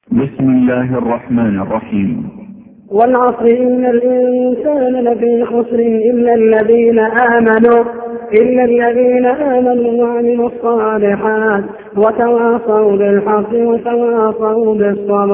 بسم الله الرحمن الرحيم. والعصر إن الإنسان لفي خسر إلا الذين آمنوا وعملوا الصالحات وتواصوا بالحق وتواصوا بالصبر.